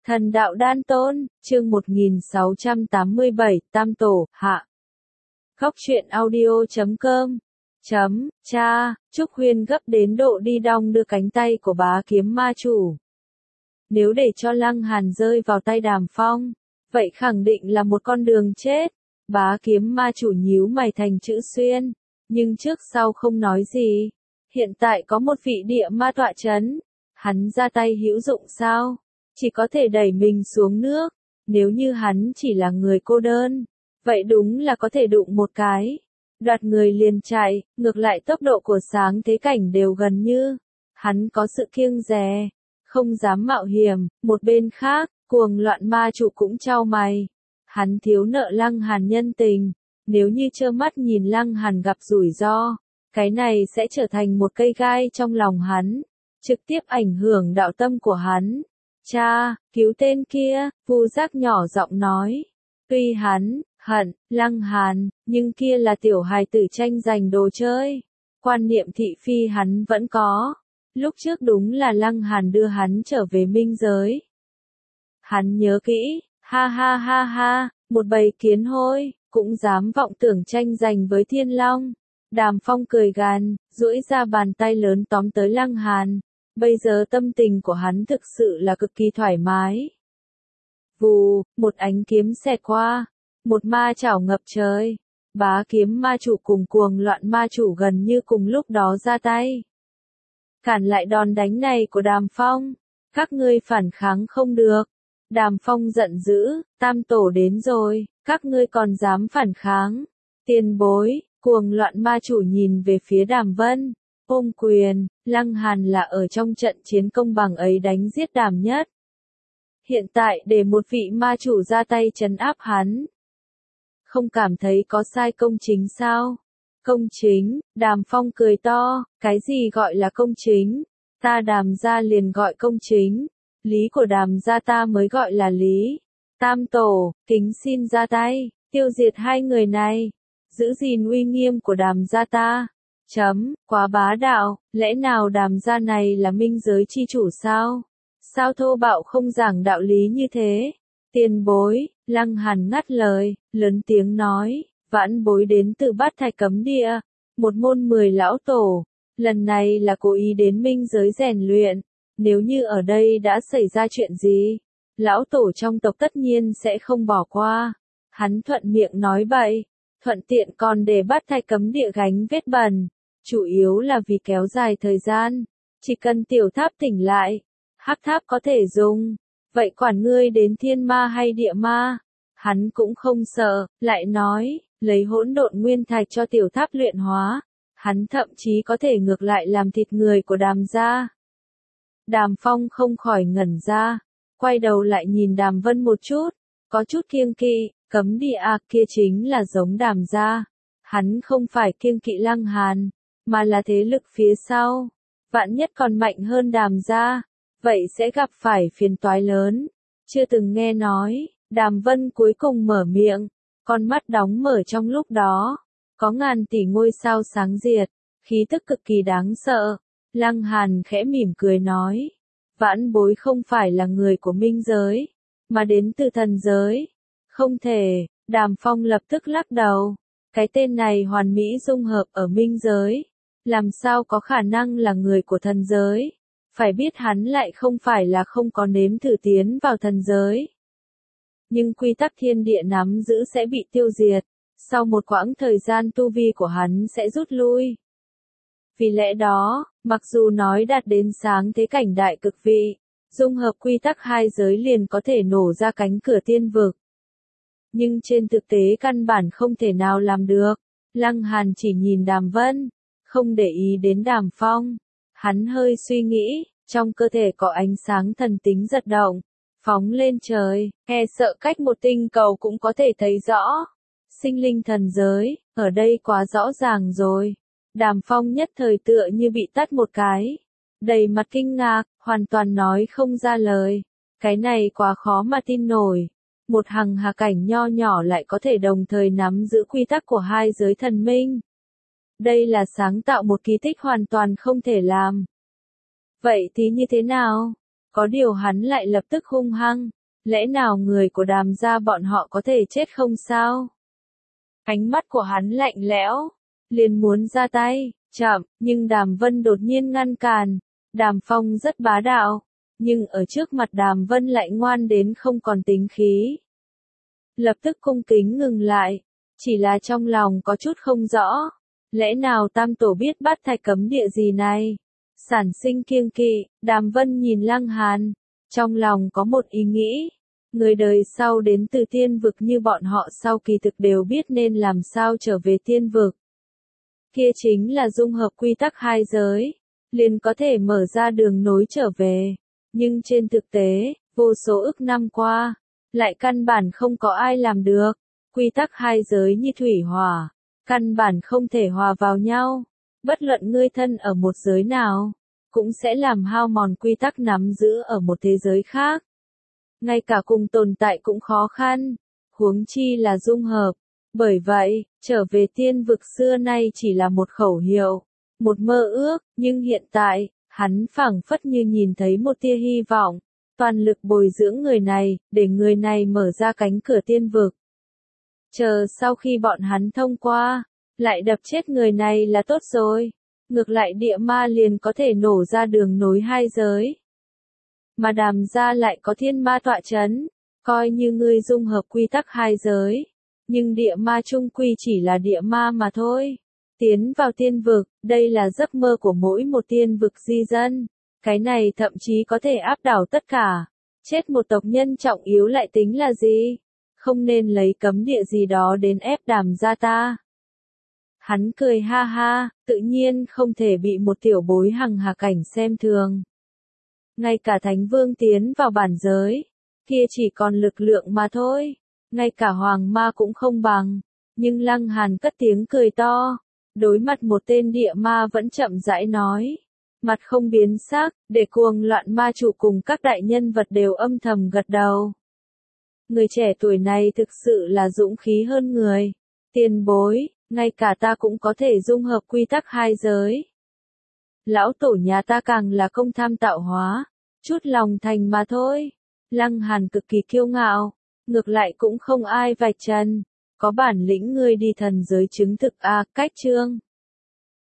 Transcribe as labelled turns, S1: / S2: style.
S1: Thần đạo đan tôn, chương 1687, Tam Tổ, hạ. Góc truyện audio.com. Cha, Trúc Huyên gấp đến độ đi đong đưa cánh tay của bá kiếm ma chủ. Nếu để cho Lăng Hàn rơi vào tay Đàm Phong, vậy khẳng định là một con đường chết. Bá kiếm ma chủ nhíu mày thành chữ xuyên, nhưng trước sau không nói gì. Hiện tại có một vị địa ma tọa chấn, hắn ra tay hữu dụng sao? Chỉ có thể đẩy mình xuống nước. Nếu như hắn chỉ là người cô đơn, vậy đúng là có thể đụng một cái, đoạt người liền chạy. Ngược lại tốc độ của sáng thế cảnh đều gần như, hắn có sự kiêng dè, không dám mạo hiểm. Một bên khác, cuồng loạn ma chủ cũng chau mày. Hắn thiếu nợ Lăng Hàn nhân tình, nếu như trơ mắt nhìn Lăng Hàn gặp rủi ro, cái này sẽ trở thành một cây gai trong lòng hắn, trực tiếp ảnh hưởng đạo tâm của hắn. Cha, cứu tên kia, Vu Giác nhỏ giọng nói. Tuy hắn hận Lăng Hàn, nhưng kia là tiểu hài tử tranh giành đồ chơi. Quan niệm thị phi hắn vẫn có. Lúc trước đúng là Lăng Hàn đưa hắn trở về minh giới. Hắn nhớ kỹ, ha ha ha ha, một bầy kiến hôi, cũng dám vọng tưởng tranh giành với Thiên Long. Đàm Phong cười gằn, duỗi ra bàn tay lớn tóm tới Lăng Hàn. Bây giờ tâm tình của hắn thực sự là cực kỳ thoải mái. Vù, một ánh kiếm xẹt qua, một ma chảo ngập trời. Bá kiếm ma chủ cùng cuồng loạn ma chủ gần như cùng lúc đó ra tay. Cản lại đòn đánh này của Đàm Phong, các ngươi phản kháng không được. Đàm Phong giận dữ, Tam Tổ đến rồi, các ngươi còn dám phản kháng. Tiền bối, cuồng loạn ma chủ nhìn về phía Đàm Vân. Ôm quyền, Lăng Hàn là ở trong trận chiến công bằng ấy đánh giết Đàm Nhất. Hiện tại để một vị ma chủ ra tay trấn áp hắn, không cảm thấy có sai công chính sao? Công chính, Đàm Phong cười to, cái gì gọi là công chính? Ta Đàm gia liền gọi công chính, lý của Đàm gia ta mới gọi là lý. Tam Tổ, kính xin ra tay, tiêu diệt hai người này, giữ gìn uy nghiêm của Đàm gia ta. Quá bá đạo, lẽ nào Đàm gia này là minh giới chi chủ sao? Sao thô bạo không giảng đạo lý như thế? Tiền bối, Lăng Hàn ngắt lời, lớn tiếng nói, vãn bối đến từ Bát Thạch Cấm Địa, một môn 10 lão tổ, lần này là cố ý đến minh giới rèn luyện, nếu như ở đây đã xảy ra chuyện gì, lão tổ trong tộc tất nhiên sẽ không bỏ qua. Hắn thuận miệng nói bậy, thuận tiện còn để Bát Thạch Cấm Địa gánh vết bẩn. Chủ yếu là vì kéo dài thời gian, chỉ cần tiểu tháp tỉnh lại, hắc tháp có thể dùng, vậy quản ngươi đến thiên ma hay địa ma, hắn cũng không sợ, lại nói, lấy hỗn độn nguyên thạch cho tiểu tháp luyện hóa, hắn thậm chí có thể ngược lại làm thịt người của Đàm gia. Đàm Phong không khỏi ngẩn ra, quay đầu lại nhìn Đàm Vân một chút, có chút kiêng kỵ, cấm địa kia chính là giống Đàm gia, hắn không phải kiêng kỵ Lăng Hàn, mà là thế lực phía sau, vạn nhất còn mạnh hơn Đàm gia, vậy sẽ gặp phải phiền toái lớn. Chưa từng nghe nói, Đàm Vân cuối cùng mở miệng, con mắt đóng mở trong lúc đó, có ngàn tỷ ngôi sao sáng diệt, khí tức cực kỳ đáng sợ. Lăng Hàn khẽ mỉm cười nói, vãn bối không phải là người của minh giới, mà đến từ thần giới. Không thể, Đàm Phong lập tức lắc đầu, cái tên này hoàn mỹ dung hợp ở minh giới. Làm sao có khả năng là người của thần giới? Phải biết hắn lại không phải là không có nếm thử tiến vào thần giới. Nhưng quy tắc thiên địa nắm giữ sẽ bị tiêu diệt. Sau một quãng thời gian tu vi của hắn sẽ rút lui. Vì lẽ đó, mặc dù nói đạt đến sáng thế cảnh đại cực vị, dung hợp quy tắc hai giới liền có thể nổ ra cánh cửa tiên vực. Nhưng trên thực tế căn bản không thể nào làm được. Lăng Hàn chỉ nhìn Đàm Vân, không để ý đến Đàm Phong. Hắn hơi suy nghĩ, trong cơ thể có ánh sáng thần tính giật động, phóng lên trời, e sợ cách một tinh cầu cũng có thể thấy rõ. Sinh linh thần giới, ở đây quá rõ ràng rồi. Đàm Phong nhất thời tựa như bị tát một cái, đầy mặt kinh ngạc, hoàn toàn nói không ra lời. Cái này quá khó mà tin nổi. Một hằng hà cảnh nho nhỏ lại có thể đồng thời nắm giữ quy tắc của hai giới thần minh. Đây là sáng tạo một kỳ tích hoàn toàn không thể làm. Vậy thì như thế nào? Có điều hắn lại lập tức hung hăng, lẽ nào người của Đàm gia bọn họ có thể chết không sao? Ánh mắt của hắn lạnh lẽo, liền muốn ra tay, chậm, nhưng Đàm Vân đột nhiên ngăn cản. Đàm Phong rất bá đạo, nhưng ở trước mặt Đàm Vân lại ngoan đến không còn tính khí. Lập tức cung kính ngừng lại, chỉ là trong lòng có chút không rõ, lẽ nào Tam Tổ biết Bát Thạch cấm địa gì này? Sản sinh kiêng kỵ, Đàm Vân nhìn Lăng Hàn, trong lòng có một ý nghĩ, người đời sau đến từ tiên vực như bọn họ sau kỳ thực đều biết nên làm sao trở về tiên vực. Kia chính là dung hợp quy tắc hai giới, liền có thể mở ra đường nối trở về, nhưng trên thực tế, vô số ức năm qua, lại căn bản không có ai làm được, quy tắc hai giới như thủy hỏa, căn bản không thể hòa vào nhau, bất luận ngươi thân ở một giới nào, cũng sẽ làm hao mòn quy tắc nắm giữ ở một thế giới khác. Ngay cả cùng tồn tại cũng khó khăn, huống chi là dung hợp. Bởi vậy, trở về tiên vực xưa nay chỉ là một khẩu hiệu, một mơ ước, nhưng hiện tại, hắn phảng phất như nhìn thấy một tia hy vọng, toàn lực bồi dưỡng người này, để người này mở ra cánh cửa tiên vực. Chờ sau khi bọn hắn thông qua, lại đập chết người này là tốt rồi, ngược lại địa ma liền có thể nổ ra đường nối hai giới. Mà Đàm gia lại có thiên ma tọa chấn, coi như ngươi dung hợp quy tắc hai giới. Nhưng địa ma chung quy chỉ là địa ma mà thôi. Tiến vào tiên vực, đây là giấc mơ của mỗi một tiên vực di dân. Cái này thậm chí có thể áp đảo tất cả. Chết một tộc nhân trọng yếu lại tính là gì? Không nên lấy cấm địa gì đó đến ép Đàm gia ta. Hắn cười ha ha, tự nhiên không thể bị một tiểu bối hằng hà cảnh xem thường. Ngay cả Thánh Vương tiến vào bản giới, kia chỉ còn lực lượng mà thôi. Ngay cả Hoàng Ma cũng không bằng, nhưng Lăng Hàn cất tiếng cười to, đối mặt một tên địa ma vẫn chậm rãi nói, mặt không biến sắc, để cuồng loạn ma chủ cùng các đại nhân vật đều âm thầm gật đầu. Người trẻ tuổi này thực sự là dũng khí hơn người, tiền bối, ngay cả ta cũng có thể dung hợp quy tắc hai giới. Lão tổ nhà ta càng là không tham tạo hóa, chút lòng thành mà thôi. Lăng Hàn cực kỳ kiêu ngạo. Ngược lại cũng không ai vạch trần, có bản lĩnh ngươi đi thần giới chứng thực a, cách chương.